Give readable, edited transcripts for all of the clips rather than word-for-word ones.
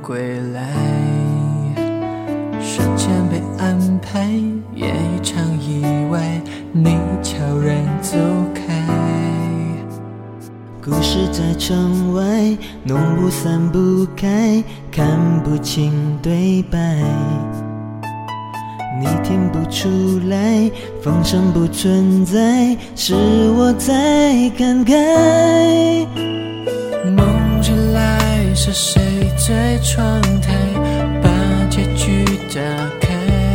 归来，时间被安排，演一场意外，你悄然走开。 故事在窗外，弄不散不开，看不清对白。你听不出来，风声不存在，是我在感慨。 梦起来是谁在窗台把结局打开？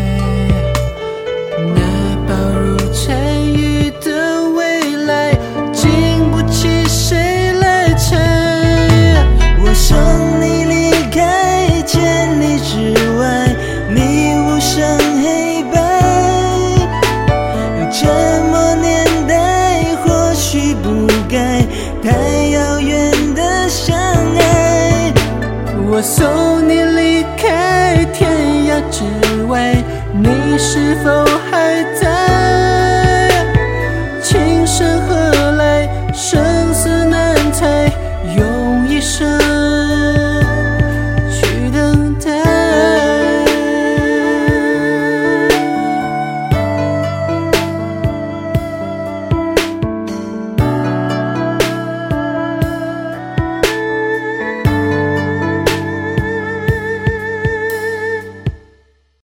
那薄如蝉翼的未来，经不起谁来猜。 我送你离开千里之外，你无声黑白。这么年代或许不该太遥远的相爱。 我送你离开天涯之外，你是否还在？